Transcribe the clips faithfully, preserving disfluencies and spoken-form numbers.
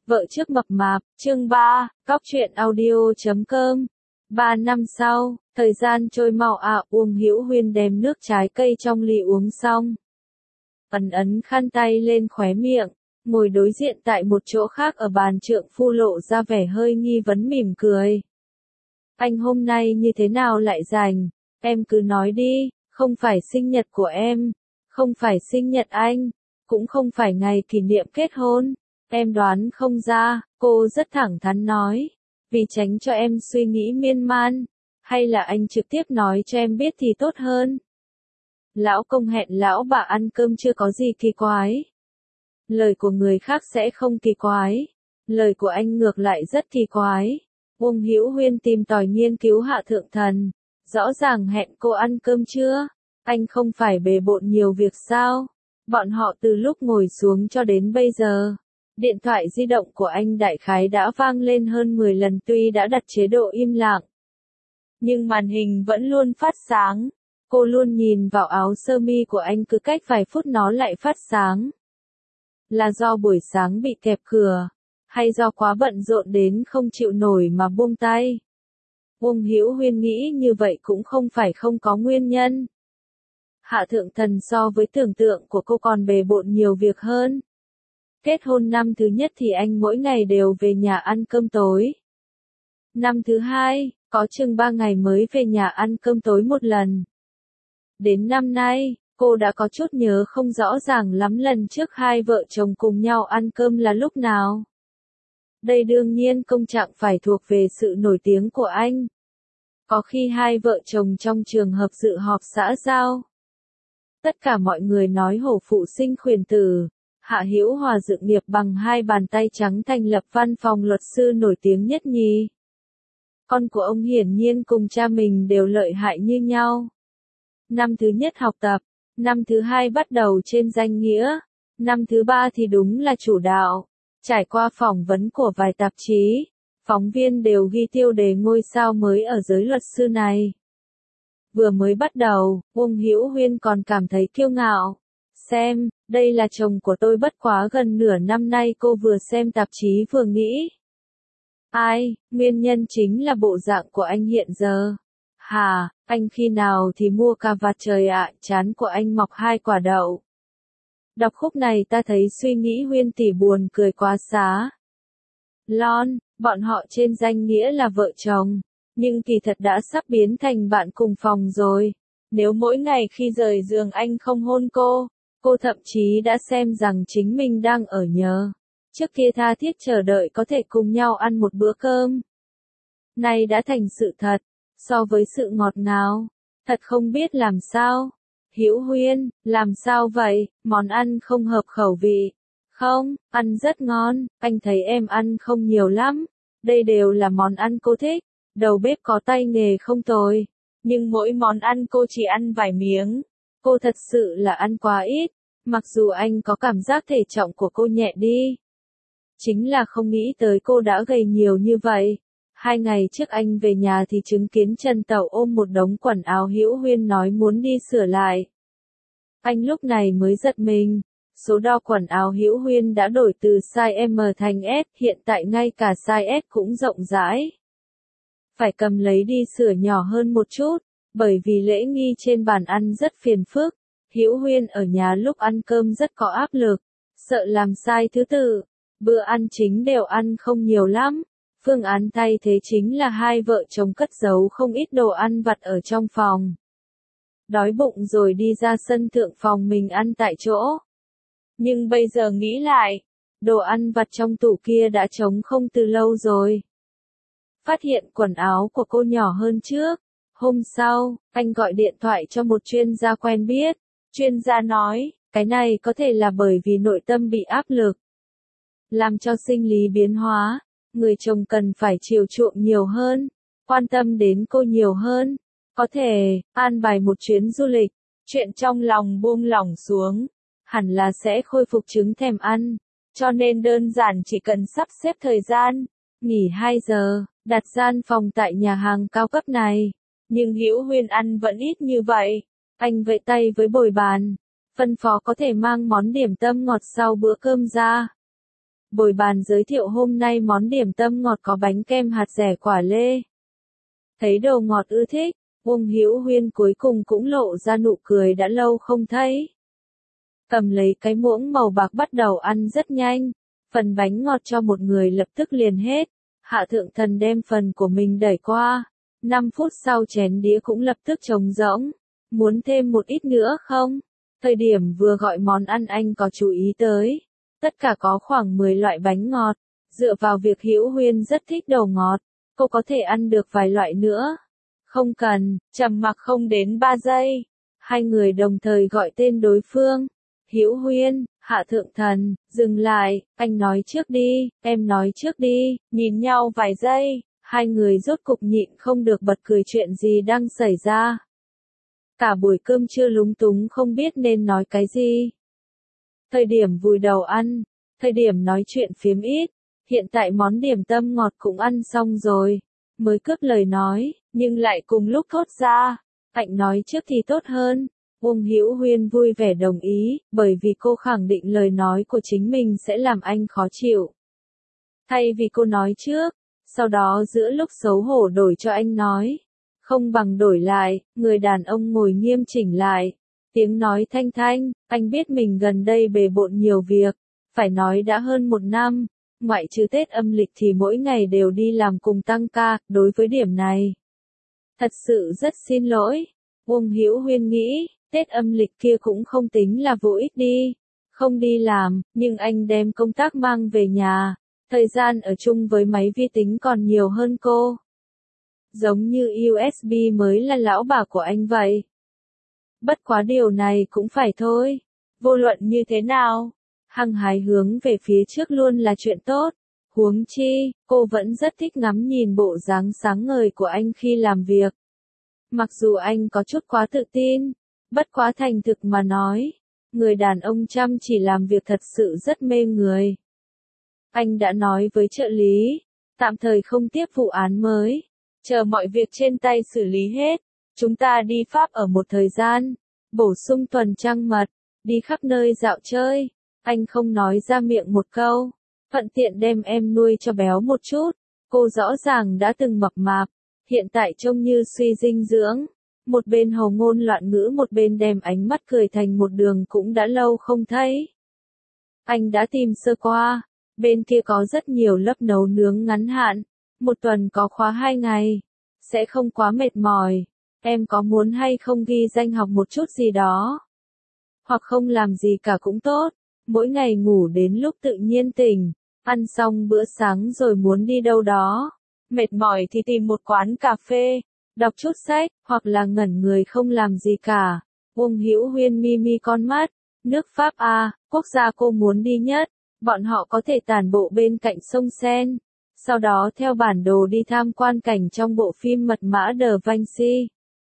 Vợ trước mập mạp, chương ba, cóc truyện audio chấm com. Ba năm sau, thời gian trôi mau ạ, Uông Hữu Huyên đem nước trái cây trong ly uống xong. Ấn ấn khăn tay lên khóe miệng, ngồi đối diện tại một chỗ khác ở bàn trượng phu lộ ra vẻ hơi nghi vấn mỉm cười. Anh hôm nay như thế nào lại rảnh, em cứ nói đi, không phải sinh nhật của em, không phải sinh nhật anh, cũng không phải ngày kỷ niệm kết hôn. Em đoán không ra, cô rất thẳng thắn nói, vì tránh cho em suy nghĩ miên man, hay là anh trực tiếp nói cho em biết thì tốt hơn. Lão công hẹn lão bà ăn cơm chưa có gì kỳ quái. Lời của người khác sẽ không kỳ quái, lời của anh ngược lại rất kỳ quái. Uông Hữu Huyên tìm tòi nghiên cứu Hạ Thượng Thần, rõ ràng hẹn cô ăn cơm chưa, anh không phải bề bộn nhiều việc sao? Bọn họ từ lúc ngồi xuống cho đến bây giờ. Điện thoại di động của anh đại khái đã vang lên hơn mười lần tuy đã đặt chế độ im lặng. Nhưng màn hình vẫn luôn phát sáng. Cô luôn nhìn vào áo sơ mi của anh cứ cách vài phút nó lại phát sáng. Là do buổi sáng bị kẹp cửa, hay do quá bận rộn đến không chịu nổi mà buông tay? Uông Hữu Huyên nghĩ như vậy cũng không phải không có nguyên nhân. Hạ Thượng Thần so với tưởng tượng của cô còn bề bộn nhiều việc hơn. Kết hôn năm thứ nhất thì anh mỗi ngày đều về nhà ăn cơm tối. Năm thứ hai, có chừng ba ngày mới về nhà ăn cơm tối một lần. Đến năm nay, cô đã có chút nhớ không rõ ràng lắm lần trước hai vợ chồng cùng nhau ăn cơm là lúc nào. Đây đương nhiên công trạng phải thuộc về sự nổi tiếng của anh. Có khi hai vợ chồng trong trường hợp dự họp xã giao. Tất cả mọi người nói hổ phụ sinh khuyển tử. Hạ Hữu Hòa dựng nghiệp bằng hai bàn tay trắng thành lập văn phòng luật sư nổi tiếng nhất nhì. Con của ông hiển nhiên cùng cha mình đều lợi hại như nhau. Năm thứ nhất học tập, năm thứ hai bắt đầu trên danh nghĩa, năm thứ ba thì đúng là chủ đạo. Trải qua phỏng vấn của vài tạp chí, phóng viên đều ghi tiêu đề ngôi sao mới ở giới luật sư này. Vừa mới bắt đầu, Uông Hữu Huyên còn cảm thấy kiêu ngạo. Xem, đây là chồng của tôi bất quá gần nửa năm nay cô vừa xem tạp chí vừa nghĩ. Ai, nguyên nhân chính là bộ dạng của anh hiện giờ. Hà, anh khi nào thì mua cà vạt trời ạ, trán của anh mọc hai quả đậu. Đọc khúc này ta thấy suy nghĩ Huyên tỷ buồn cười quá xá. Lon, bọn họ trên danh nghĩa là vợ chồng, nhưng kỳ thật đã sắp biến thành bạn cùng phòng rồi. Nếu mỗi ngày khi rời giường anh không hôn cô, cô thậm chí đã xem rằng chính mình đang ở nhờ. Trước kia tha thiết chờ đợi có thể cùng nhau ăn một bữa cơm. Nay đã thành sự thật, so với sự ngọt ngào, thật không biết làm sao. Hữu Huyên, làm sao vậy, món ăn không hợp khẩu vị. Không, ăn rất ngon, anh thấy em ăn không nhiều lắm. Đây đều là món ăn cô thích, đầu bếp có tay nghề không tồi. Nhưng mỗi món ăn cô chỉ ăn vài miếng. Cô thật sự là ăn quá ít, mặc dù anh có cảm giác thể trọng của cô nhẹ đi. Chính là không nghĩ tới cô đã gầy nhiều như vậy. Hai ngày trước anh về nhà thì chứng kiến Trần Tẩu ôm một đống quần áo Hữu Huyên nói muốn đi sửa lại. Anh lúc này mới giật mình, số đo quần áo Hữu Huyên đã đổi từ size M thành S, hiện tại ngay cả size S cũng rộng rãi. Phải cầm lấy đi sửa nhỏ hơn một chút, bởi vì lễ nghi trên bàn ăn rất phiền phức. Hữu Huyên ở nhà lúc ăn cơm rất có áp lực, sợ làm sai thứ tự, bữa ăn chính đều ăn không nhiều lắm. Phương án thay thế chính là hai vợ chồng cất giấu không ít đồ ăn vặt ở trong phòng. Đói bụng rồi đi ra sân thượng phòng mình ăn tại chỗ. Nhưng bây giờ nghĩ lại, đồ ăn vặt trong tủ kia đã trống không từ lâu rồi. Phát hiện quần áo của cô nhỏ hơn trước. Hôm sau, anh gọi điện thoại cho một chuyên gia quen biết. Chuyên gia nói, cái này có thể là bởi vì nội tâm bị áp lực. Làm cho sinh lý biến hóa, người chồng cần phải chiều chuộng nhiều hơn, quan tâm đến cô nhiều hơn. Có thể, an bài một chuyến du lịch, chuyện trong lòng buông lỏng xuống, hẳn là sẽ khôi phục chứng thèm ăn. Cho nên đơn giản chỉ cần sắp xếp thời gian, nghỉ hai giờ, đặt gian phòng tại nhà hàng cao cấp này. Nhưng Hữu Huyên ăn vẫn ít như vậy. Anh vẫy tay với bồi bàn, phân phó có thể mang món điểm tâm ngọt sau bữa cơm ra. bồi bàn giới thiệu hôm nay món điểm tâm ngọt có bánh kem hạt dẻ quả lê. Thấy đồ ngọt ưa thích, Uông Hữu Huyên cuối cùng cũng lộ ra nụ cười đã lâu không thấy. Cầm lấy cái muỗng màu bạc bắt đầu ăn rất nhanh, phần bánh ngọt cho một người lập tức liền hết. Hạ Thượng Thần đem phần của mình đẩy qua, năm phút sau chén đĩa cũng lập tức trống rỗng. Muốn thêm một ít nữa không? Thời điểm vừa gọi món ăn anh có chú ý tới. Tất cả có khoảng mười loại bánh ngọt. Dựa vào việc Hữu Huyên rất thích đồ ngọt, cô có thể ăn được vài loại nữa. Không cần, trầm mặc không đến ba giây. Hai người đồng thời gọi tên đối phương. Hữu Huyên, Hạ Thượng Thần, dừng lại, anh nói trước đi, em nói trước đi, nhìn nhau vài giây, hai người rốt cục nhịn không được bật cười chuyện gì đang xảy ra. Cả buổi cơm trưa lúng túng không biết nên nói cái gì. Thời điểm vùi đầu ăn, thời điểm nói chuyện phiếm ít, hiện tại món điểm tâm ngọt cũng ăn xong rồi, mới cướp lời nói, nhưng lại cùng lúc thốt ra, anh nói trước thì tốt hơn. Uông Hữu Huyên vui vẻ đồng ý, bởi vì cô khẳng định lời nói của chính mình sẽ làm anh khó chịu. Thay vì cô nói trước, sau đó giữa lúc xấu hổ đổi cho anh nói, không bằng đổi lại, người đàn ông ngồi nghiêm chỉnh lại, tiếng nói thanh thanh, anh biết mình gần đây bề bộn nhiều việc, phải nói đã hơn một năm, ngoại trừ Tết âm lịch thì mỗi ngày đều đi làm cùng tăng ca, đối với điểm này. Thật sự rất xin lỗi, Uông Hữu Huyên nghĩ. Tết âm lịch kia cũng không tính là vô ích đi, không đi làm, nhưng anh đem công tác mang về nhà, thời gian ở chung với máy vi tính còn nhiều hơn cô. Giống như u ét bê mới là lão bà của anh vậy. Bất quá điều này cũng phải thôi, vô luận như thế nào, hăng hái hướng về phía trước luôn là chuyện tốt, huống chi, cô vẫn rất thích ngắm nhìn bộ dáng sáng ngời của anh khi làm việc. Mặc dù anh có chút quá tự tin, bất quá thành thực mà nói, người đàn ông chăm chỉ làm việc thật sự rất mê người. Anh đã nói với trợ lý, tạm thời không tiếp vụ án mới, chờ mọi việc trên tay xử lý hết, chúng ta đi Pháp ở một thời gian, bổ sung tuần trăng mật, đi khắp nơi dạo chơi. Anh không nói ra miệng một câu, thuận tiện đem em nuôi cho béo một chút, cô rõ ràng đã từng mập mạp, hiện tại trông như suy dinh dưỡng. Một bên hầu ngôn loạn ngữ một bên đem ánh mắt cười thành một đường cũng đã lâu không thấy. Anh đã tìm sơ qua, bên kia có rất nhiều lớp nấu nướng ngắn hạn, một tuần có khóa hai ngày, sẽ không quá mệt mỏi, em có muốn hay không ghi danh học một chút gì đó? Hoặc không làm gì cả cũng tốt, mỗi ngày ngủ đến lúc tự nhiên tỉnh, ăn xong bữa sáng rồi muốn đi đâu đó, mệt mỏi thì tìm một quán cà phê. Đọc chút sách, hoặc là ngẩn người không làm gì cả. Uông Hữu Huyên mi mi con mắt, nước Pháp A, quốc gia cô muốn đi nhất, bọn họ có thể tản bộ bên cạnh sông Sen, sau đó theo bản đồ đi tham quan cảnh trong bộ phim Mật mã Da Vinci.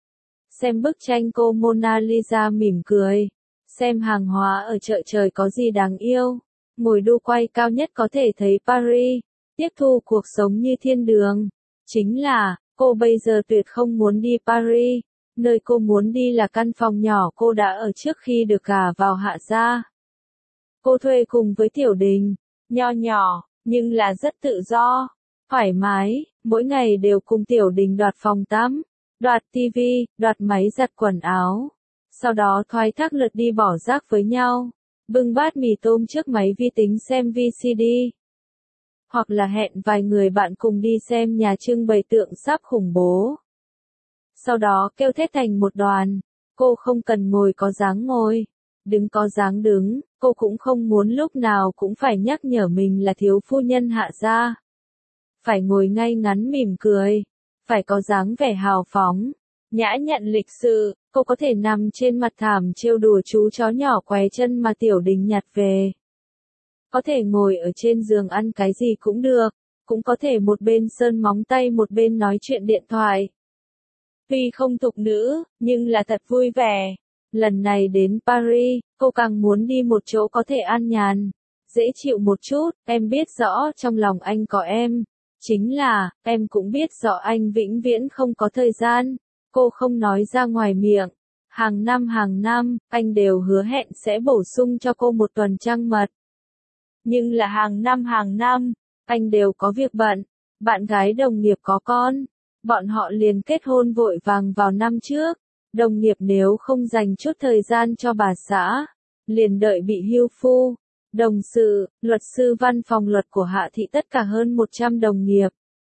Xem bức tranh cô Mona Lisa mỉm cười, xem hàng hóa ở chợ trời có gì đáng yêu, ngồi đu quay cao nhất có thể thấy Paris, tiếp thu cuộc sống như thiên đường. Chính là, cô bây giờ tuyệt không muốn đi Paris, nơi cô muốn đi là căn phòng nhỏ cô đã ở trước khi được gả vào Hạ gia. Cô thuê cùng với Tiểu Đình, nho nhỏ, nhưng là rất tự do, thoải mái, mỗi ngày đều cùng Tiểu Đình đoạt phòng tắm, đoạt tivi, đoạt máy giặt quần áo. Sau đó thoái thác lượt đi bỏ rác với nhau, bưng bát mì tôm trước máy vi tính xem vê xê đê. Hoặc là hẹn vài người bạn cùng đi xem nhà trưng bày tượng sáp khủng bố. Sau đó kêu thét thành một đoàn, cô không cần ngồi có dáng ngồi, đứng có dáng đứng, cô cũng không muốn lúc nào cũng phải nhắc nhở mình là thiếu phu nhân Hạ gia. Phải ngồi ngay ngắn mỉm cười, phải có dáng vẻ hào phóng, nhã nhặn lịch sự, cô có thể nằm trên mặt thảm trêu đùa chú chó nhỏ què chân mà Tiểu Đình nhặt về. Có thể ngồi ở trên giường ăn cái gì cũng được, cũng có thể một bên sơn móng tay một bên nói chuyện điện thoại. Tuy không thục nữ, nhưng là thật vui vẻ. Lần này đến Paris, cô càng muốn đi một chỗ có thể an nhàn, dễ chịu một chút, em biết rõ trong lòng anh có em. Chính là, em cũng biết rõ anh vĩnh viễn không có thời gian, cô không nói ra ngoài miệng. Hàng năm hàng năm, anh đều hứa hẹn sẽ bổ sung cho cô một tuần trăng mật. Nhưng là hàng năm hàng năm, anh đều có việc bận, bạn gái đồng nghiệp có con, bọn họ liền kết hôn vội vàng vào năm trước, đồng nghiệp nếu không dành chút thời gian cho bà xã, liền đợi bị hưu phu. Đồng sự, luật sư văn phòng luật của Hạ Thị tất cả hơn một trăm đồng nghiệp.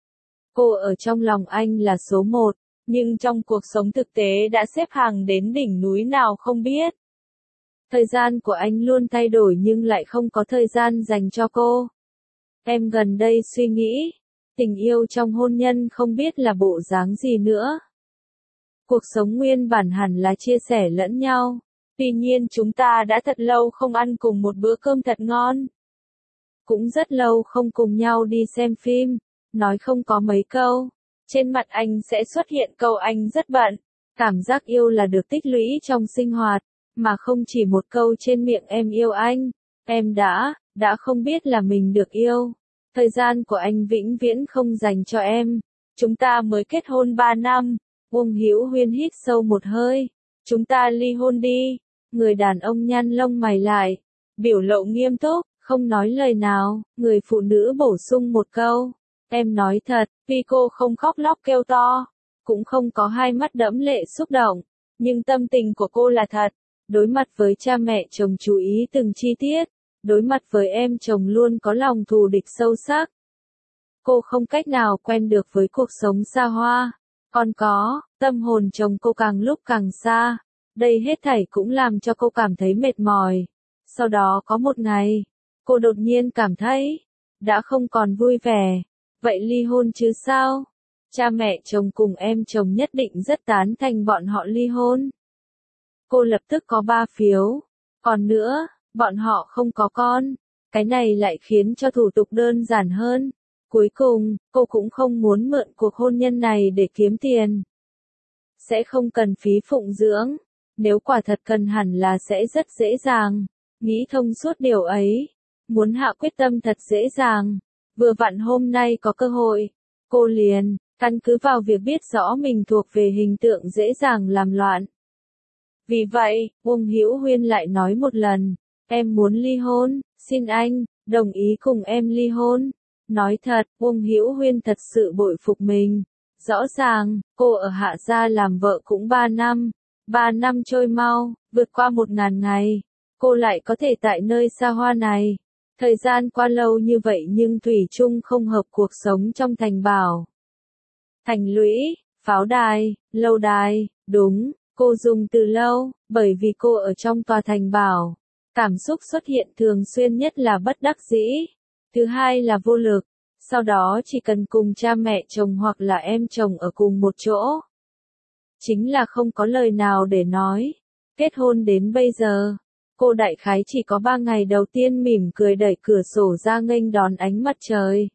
Cô ở trong lòng anh là số một, nhưng trong cuộc sống thực tế đã xếp hàng đến đỉnh núi nào không biết. Thời gian của anh luôn thay đổi nhưng lại không có thời gian dành cho cô. Em gần đây suy nghĩ, tình yêu trong hôn nhân không biết là bộ dáng gì nữa. Cuộc sống nguyên bản hẳn là chia sẻ lẫn nhau. Tuy nhiên chúng ta đã thật lâu không ăn cùng một bữa cơm thật ngon. Cũng rất lâu không cùng nhau đi xem phim, nói không có mấy câu. Trên mặt anh sẽ xuất hiện câu anh rất bận. Cảm giác yêu là được tích lũy trong sinh hoạt, mà không chỉ một câu trên miệng em yêu anh. Em đã, đã không biết là mình được yêu. Thời gian của anh vĩnh viễn không dành cho em. Chúng ta mới kết hôn ba năm. Uông Hữu Huyên hít sâu một hơi. Chúng ta ly hôn đi. Người đàn ông nhăn lông mày lại, biểu lộ nghiêm túc, không nói lời nào, người phụ nữ bổ sung một câu. Em nói thật, vì cô không khóc lóc kêu to, cũng không có hai mắt đẫm lệ xúc động, nhưng tâm tình của cô là thật. Đối mặt với cha mẹ chồng chú ý từng chi tiết, đối mặt với em chồng luôn có lòng thù địch sâu sắc. Cô không cách nào quen được với cuộc sống xa hoa, còn có, tâm hồn chồng cô càng lúc càng xa. Đây hết thảy cũng làm cho cô cảm thấy mệt mỏi. Sau đó có một ngày, cô đột nhiên cảm thấy, đã không còn vui vẻ. Vậy ly hôn chứ sao? Cha mẹ chồng cùng em chồng nhất định rất tán thành bọn họ ly hôn. Cô lập tức có ba phiếu. Còn nữa, bọn họ không có con. Cái này lại khiến cho thủ tục đơn giản hơn. Cuối cùng, cô cũng không muốn mượn cuộc hôn nhân này để kiếm tiền. Sẽ không cần phí phụng dưỡng. Nếu quả thật cần hẳn là sẽ rất dễ dàng. Nghĩ thông suốt điều ấy. Muốn hạ quyết tâm thật dễ dàng. Vừa vặn hôm nay có cơ hội. Cô liền, căn cứ vào việc biết rõ mình thuộc về hình tượng dễ dàng làm loạn. Vì vậy, Uông Hữu Huyên lại nói một lần. Em muốn ly hôn, xin anh, đồng ý cùng em ly hôn. Nói thật, Uông Hữu Huyên thật sự bội phục mình. Rõ ràng, cô ở Hạ Gia làm vợ cũng ba năm. Ba năm trôi mau, vượt qua một ngàn ngày, cô lại có thể tại nơi xa hoa này. Thời gian qua lâu như vậy nhưng thủy chung không hợp cuộc sống trong thành bảo. Thành lũy, pháo đài, lâu đài, đúng, cô dùng từ lâu, bởi vì cô ở trong tòa thành bảo. Cảm xúc xuất hiện thường xuyên nhất là bất đắc dĩ. Thứ hai là vô lực. Sau đó chỉ cần cùng cha mẹ chồng hoặc là em chồng ở cùng một chỗ. Chính là không có lời nào để nói. Kết hôn đến bây giờ, cô đại khái chỉ có ba ngày đầu tiên mỉm cười đẩy cửa sổ ra nghênh đón ánh mặt trời.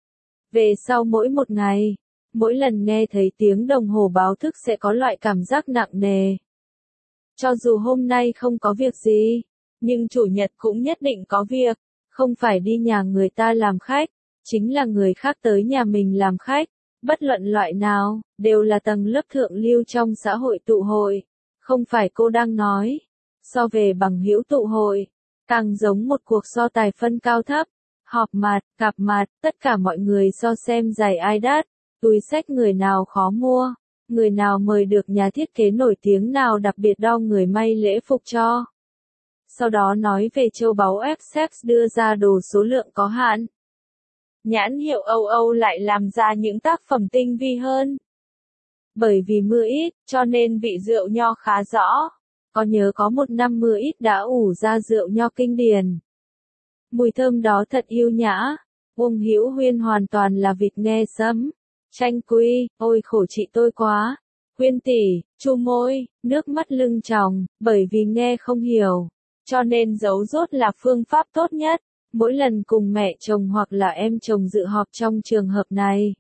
Về sau mỗi một ngày, mỗi lần nghe thấy tiếng đồng hồ báo thức sẽ có loại cảm giác nặng nề. Cho dù hôm nay không có việc gì, nhưng chủ nhật cũng nhất định có việc, không phải đi nhà người ta làm khách, chính là người khác tới nhà mình làm khách. Bất luận loại nào, đều là tầng lớp thượng lưu trong xã hội tụ hội. Không phải cô đang nói. So về bằng hữu tụ hội, càng giống một cuộc so tài phân cao thấp. Họp mặt, gặp mặt, tất cả mọi người so xem giày ai đắt, túi xách người nào khó mua, người nào mời được nhà thiết kế nổi tiếng nào đặc biệt đo người may lễ phục cho. Sau đó nói về châu báu Essex đưa ra đồ số lượng có hạn. Nhãn hiệu Âu Âu lại làm ra những tác phẩm tinh vi hơn. Bởi vì mưa ít, cho nên vị rượu nho khá rõ. Có nhớ có một năm mưa ít đã ủ ra rượu nho kinh điển. Mùi thơm đó thật yêu nhã. Uông Hữu Huyên hoàn toàn là vịt nghe sấm. Chanh quy, ôi khổ chị tôi quá. Huyên tỷ, chu môi, nước mắt lưng tròng, bởi vì nghe không hiểu. Cho nên giấu rốt là phương pháp tốt nhất. Mỗi lần cùng mẹ chồng hoặc là em chồng dự họp trong trường hợp này,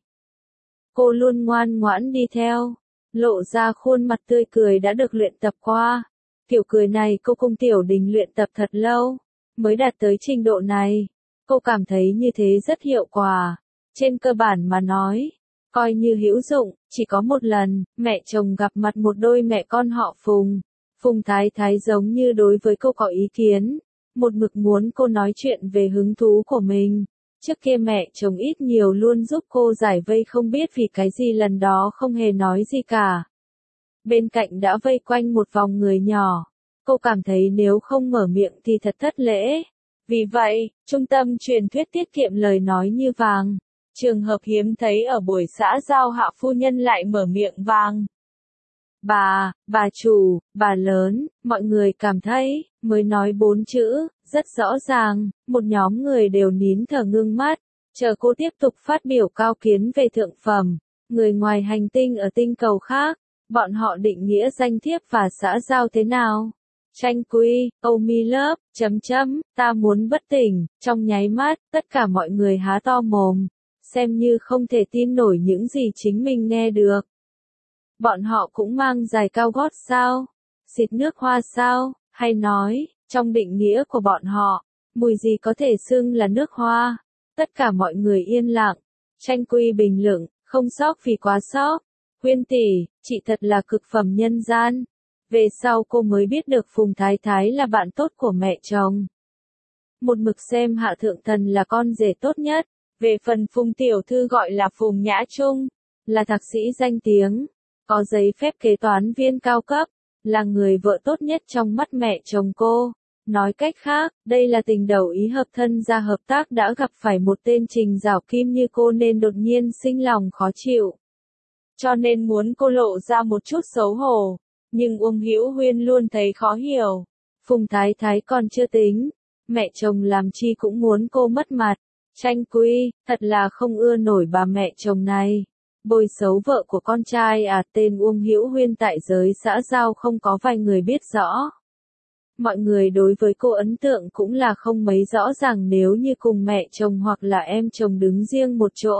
cô luôn ngoan ngoãn đi theo, lộ ra khuôn mặt tươi cười đã được luyện tập qua. Kiểu cười này cô cùng Tiểu Đình luyện tập thật lâu, mới đạt tới trình độ này. Cô cảm thấy như thế rất hiệu quả. Trên cơ bản mà nói, coi như hữu dụng, chỉ có một lần, mẹ chồng gặp mặt một đôi mẹ con họ Phùng. Phùng Thái Thái giống như đối với cô có ý kiến. một mực muốn cô nói chuyện về hứng thú của mình. Trước kia mẹ chồng ít nhiều luôn giúp cô giải vây, không biết vì cái gì lần đó không hề nói gì cả. Bên cạnh đã vây quanh một vòng người nhỏ. Cô cảm thấy nếu không mở miệng thì thật thất lễ. Vì vậy, trung tâm truyền thuyết tiết kiệm lời nói như vàng. Trường hợp hiếm thấy ở buổi xã giao Hạ phu nhân lại mở miệng vàng. Bà, bà chủ, bà lớn, mọi người cảm thấy, mới nói bốn chữ, rất rõ ràng, một nhóm người đều nín thở ngưng mắt, chờ cô tiếp tục phát biểu cao kiến về thượng phẩm, người ngoài hành tinh ở tinh cầu khác, bọn họ định nghĩa danh thiếp và xã giao thế nào? Tranh quy, oh me love, chấm chấm, ta muốn bất tỉnh, trong nháy mắt, tất cả mọi người há to mồm, xem như không thể tin nổi những gì chính mình nghe được. Bọn họ cũng mang giày cao gót sao? Xịt nước hoa sao? Hay nói, trong định nghĩa của bọn họ, mùi gì có thể xưng là nước hoa? Tất cả mọi người yên lặng. Tranh quy bình luận, không sốc vì quá sốc. Huyên tỷ, chị thật là cực phẩm nhân gian. Về sau cô mới biết được Phùng Thái Thái là bạn tốt của mẹ chồng. Một mực xem Hạ Thượng Thần là con rể tốt nhất. Về phần Phùng Tiểu Thư gọi là Phùng Nhã Trung, là thạc sĩ danh tiếng, có giấy phép kế toán viên cao cấp, là người vợ tốt nhất trong mắt mẹ chồng cô. Nói cách khác, đây là tình đầu ý hợp, thân gia hợp tác, đã gặp phải một tên Trình Giảo Kim như cô nên đột nhiên sinh lòng khó chịu. Cho nên muốn cô lộ ra một chút xấu hổ, nhưng Uông Hữu Huyên luôn thấy khó hiểu. Phùng Thái Thái còn chưa tính, mẹ chồng làm chi cũng muốn cô mất mặt. Tranh quy, thật là không ưa nổi bà mẹ chồng này. Bôi xấu vợ của con trai à? Tên Uông Hữu Huyên tại giới xã giao không có vài người biết rõ. Mọi người đối với cô ấn tượng cũng là không mấy rõ ràng, nếu như cùng mẹ chồng hoặc là em chồng đứng riêng một chỗ.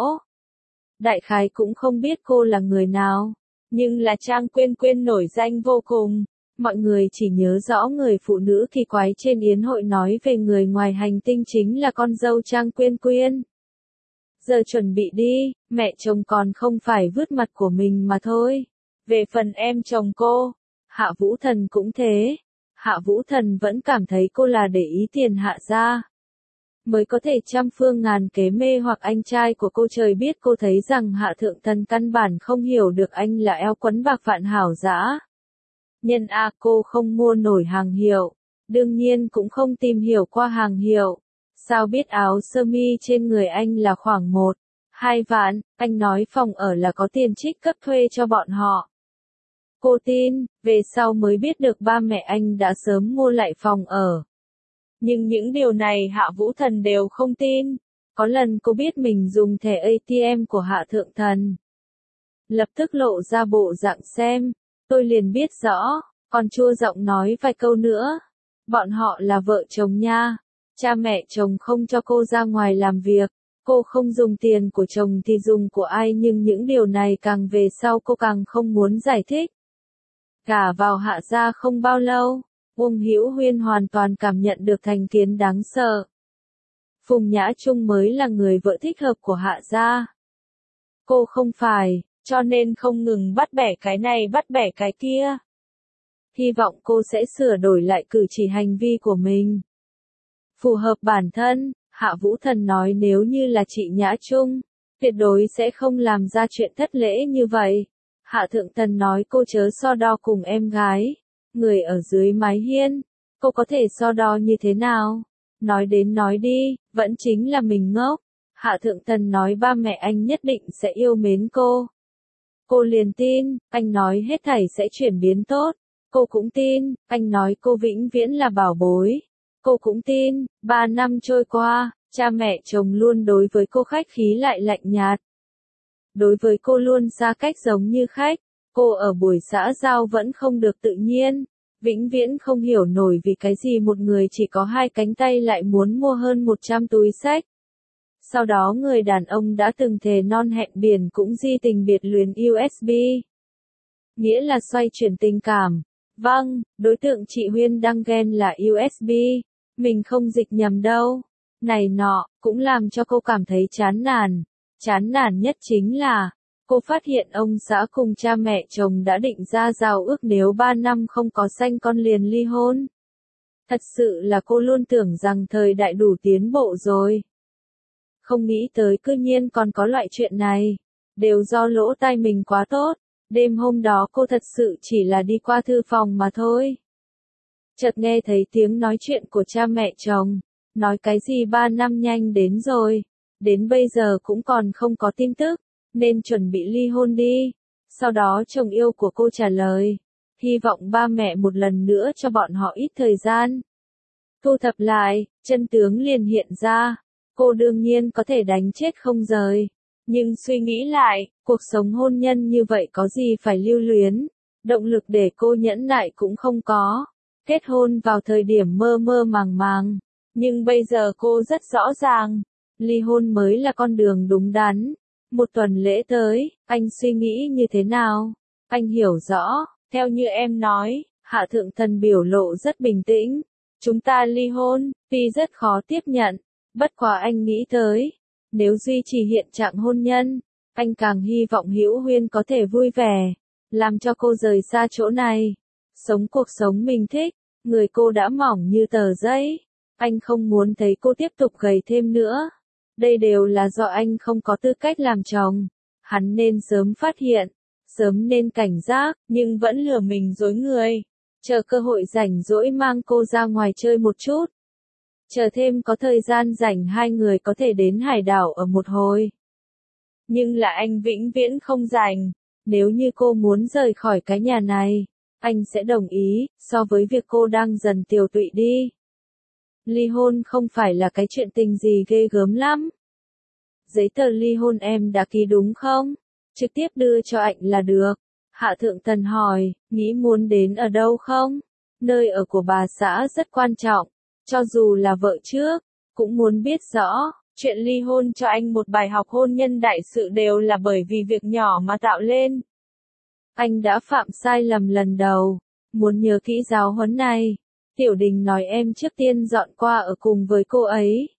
Đại khái cũng không biết cô là người nào, nhưng là Trang Quyên Quyên nổi danh vô cùng. Mọi người chỉ nhớ rõ người phụ nữ kỳ quái trên yến hội nói về người ngoài hành tinh chính là con dâu Trang Quyên Quyên. Giờ chuẩn bị đi, mẹ chồng còn không phải vứt mặt của mình mà thôi. Về phần em chồng cô, Hạ Vũ Thần cũng thế. Hạ Vũ Thần vẫn cảm thấy cô là để ý tiền Hạ gia, mới có thể trăm phương ngàn kế mê hoặc anh trai của cô. Trời biết cô thấy rằng Hạ Thượng Thần căn bản không hiểu được anh là eo quấn bạc vạn hảo dã. Nhân a cô không mua nổi hàng hiệu, đương nhiên cũng không tìm hiểu qua hàng hiệu. Sao biết áo sơ mi trên người anh là khoảng một, hai vạn, anh nói phòng ở là có tiền trích cấp thuê cho bọn họ. Cô tin, về sau mới biết được ba mẹ anh đã sớm mua lại phòng ở. Nhưng những điều này Hạ Vũ Thần đều không tin. Có lần cô biết mình dùng thẻ a tê em của Hạ Thượng Thần, lập tức lộ ra bộ dạng xem, tôi liền biết rõ, còn chua giọng nói vài câu nữa. Bọn họ là vợ chồng nha. Cha mẹ chồng không cho cô ra ngoài làm việc, cô không dùng tiền của chồng thì dùng của ai, nhưng những điều này càng về sau cô càng không muốn giải thích. Gả vào Hạ gia không bao lâu, Uông Hữu Huyên hoàn toàn cảm nhận được thành kiến đáng sợ. Phùng Nhã Trung mới là người vợ thích hợp của Hạ gia. Cô không phải, cho nên không ngừng bắt bẻ cái này bắt bẻ cái kia. Hy vọng cô sẽ sửa đổi lại cử chỉ hành vi của mình, phù hợp bản thân. Hạ Vũ Thần nói nếu như là chị Nhã Trung, tuyệt đối sẽ không làm ra chuyện thất lễ như vậy. Hạ Thượng Thần nói cô chớ so đo cùng em gái, người ở dưới mái hiên, cô có thể so đo như thế nào? Nói đến nói đi, vẫn chính là mình ngốc. Hạ Thượng Thần nói ba mẹ anh nhất định sẽ yêu mến cô. Cô liền tin, anh nói hết thảy sẽ chuyển biến tốt. Cô cũng tin, anh nói cô vĩnh viễn là bảo bối. Cô cũng tin. Ba năm trôi qua, cha mẹ chồng luôn đối với cô khách khí lại lạnh nhạt. Đối với cô luôn xa cách giống như khách. Cô ở buổi xã giao vẫn không được tự nhiên. Vĩnh viễn không hiểu nổi vì cái gì một người chỉ có hai cánh tay lại muốn mua hơn một trăm túi xách. Sau đó người đàn ông đã từng thề non hẹn biển cũng di tình biệt luyến u ét bê. Nghĩa là xoay chuyển tình cảm. Vâng, đối tượng chị Huyên đang ghen là u ét bê. Mình không dịch nhầm đâu. Này nọ, cũng làm cho cô cảm thấy chán nản. Chán nản nhất chính là, cô phát hiện ông xã cùng cha mẹ chồng đã định ra giao ước nếu ba năm không có sanh con liền ly hôn. Thật sự là cô luôn tưởng rằng thời đại đủ tiến bộ rồi. Không nghĩ tới cư nhiên còn có loại chuyện này. Đều do lỗ tai mình quá tốt. Đêm hôm đó cô thật sự chỉ là đi qua thư phòng mà thôi. Chợt nghe thấy tiếng nói chuyện của cha mẹ chồng. Nói cái gì ba năm nhanh đến rồi. Đến bây giờ cũng còn không có tin tức. Nên chuẩn bị ly hôn đi. Sau đó chồng yêu của cô trả lời. Hy vọng ba mẹ một lần nữa cho bọn họ ít thời gian. Thu thập lại, chân tướng liền hiện ra. Cô đương nhiên có thể đánh chết không rời. Nhưng suy nghĩ lại, cuộc sống hôn nhân như vậy có gì phải lưu luyến. Động lực để cô nhẫn nại cũng không có. Kết hôn vào thời điểm mơ mơ màng màng. Nhưng bây giờ cô rất rõ ràng. Ly hôn mới là con đường đúng đắn. Một tuần lễ tới, anh suy nghĩ như thế nào? Anh hiểu rõ, theo như em nói, Hạ Thượng Thần biểu lộ rất bình tĩnh. Chúng ta ly hôn, tuy rất khó tiếp nhận. Bất quá anh nghĩ tới, nếu duy trì hiện trạng hôn nhân, anh càng hy vọng Hữu Huyên có thể vui vẻ, làm cho cô rời xa chỗ này, sống cuộc sống mình thích, người cô đã mỏng như tờ giấy, anh không muốn thấy cô tiếp tục gầy thêm nữa. Đây đều là do anh không có tư cách làm chồng, hắn nên sớm phát hiện, sớm nên cảnh giác, nhưng vẫn lừa mình dối người, chờ cơ hội rảnh rỗi mang cô ra ngoài chơi một chút. Chờ thêm có thời gian rảnh hai người có thể đến hải đảo ở một hồi. Nhưng là anh vĩnh viễn không rảnh. Nếu như cô muốn rời khỏi cái nhà này, anh sẽ đồng ý, so với việc cô đang dần tiều tụy đi. Ly hôn không phải là cái chuyện tình gì ghê gớm lắm. Giấy tờ ly hôn em đã ký đúng không? Trực tiếp đưa cho anh là được. Hạ Thượng Thần hỏi, nghĩ muốn đến ở đâu không? Nơi ở của bà xã rất quan trọng. Cho dù là vợ trước, cũng muốn biết rõ, chuyện ly hôn cho anh một bài học hôn nhân đại sự đều là bởi vì việc nhỏ mà tạo lên. Anh đã phạm sai lầm lần đầu, muốn nhớ kỹ giáo huấn này. Tiểu Đình nói em trước tiên dọn qua ở cùng với cô ấy.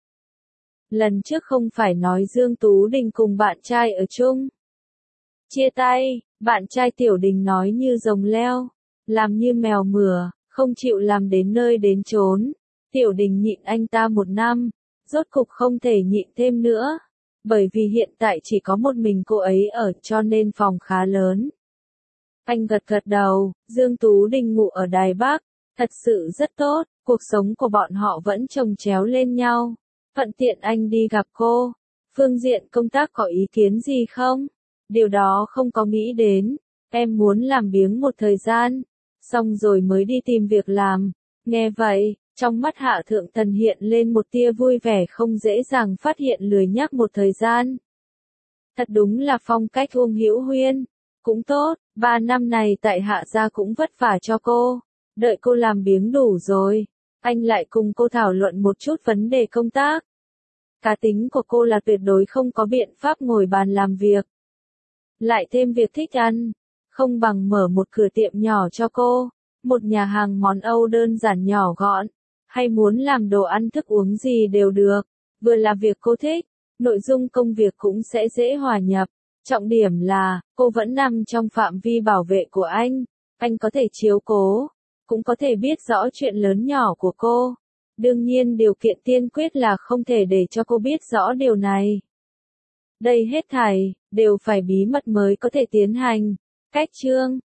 Lần trước không phải nói Dương Tú Đình cùng bạn trai ở chung. Chia tay, bạn trai Tiểu Đình nói như rồng leo, làm như mèo mửa, không chịu làm đến nơi đến chốn. Tiểu Đình nhịn anh ta một năm, rốt cục không thể nhịn thêm nữa, bởi vì hiện tại chỉ có một mình cô ấy ở cho nên phòng khá lớn. Anh gật gật đầu, Dương Tú Đình ngủ ở Đài Bắc, thật sự rất tốt, cuộc sống của bọn họ vẫn chồng chéo lên nhau. Thuận tiện anh đi gặp cô, phương diện công tác có ý kiến gì không? Điều đó không có nghĩ đến, em muốn làm biếng một thời gian, xong rồi mới đi tìm việc làm. Nghe vậy, trong mắt Hạ Thượng Thần hiện lên một tia vui vẻ không dễ dàng phát hiện lười nhác một thời gian. Thật đúng là phong cách Uông Hữu Huyên. Cũng tốt, ba năm này tại Hạ gia cũng vất vả cho cô. Đợi cô làm biếng đủ rồi, anh lại cùng cô thảo luận một chút vấn đề công tác. Cá tính của cô là tuyệt đối không có biện pháp ngồi bàn làm việc. Lại thêm việc thích ăn, không bằng mở một cửa tiệm nhỏ cho cô. Một nhà hàng món Âu đơn giản nhỏ gọn, hay muốn làm đồ ăn thức uống gì đều được, vừa là việc cô thích, nội dung công việc cũng sẽ dễ hòa nhập. Trọng điểm là, cô vẫn nằm trong phạm vi bảo vệ của anh, anh có thể chiếu cố, cũng có thể biết rõ chuyện lớn nhỏ của cô. Đương nhiên điều kiện tiên quyết là không thể để cho cô biết rõ điều này. Đây hết thảy, đều phải bí mật mới có thể tiến hành. Cách chương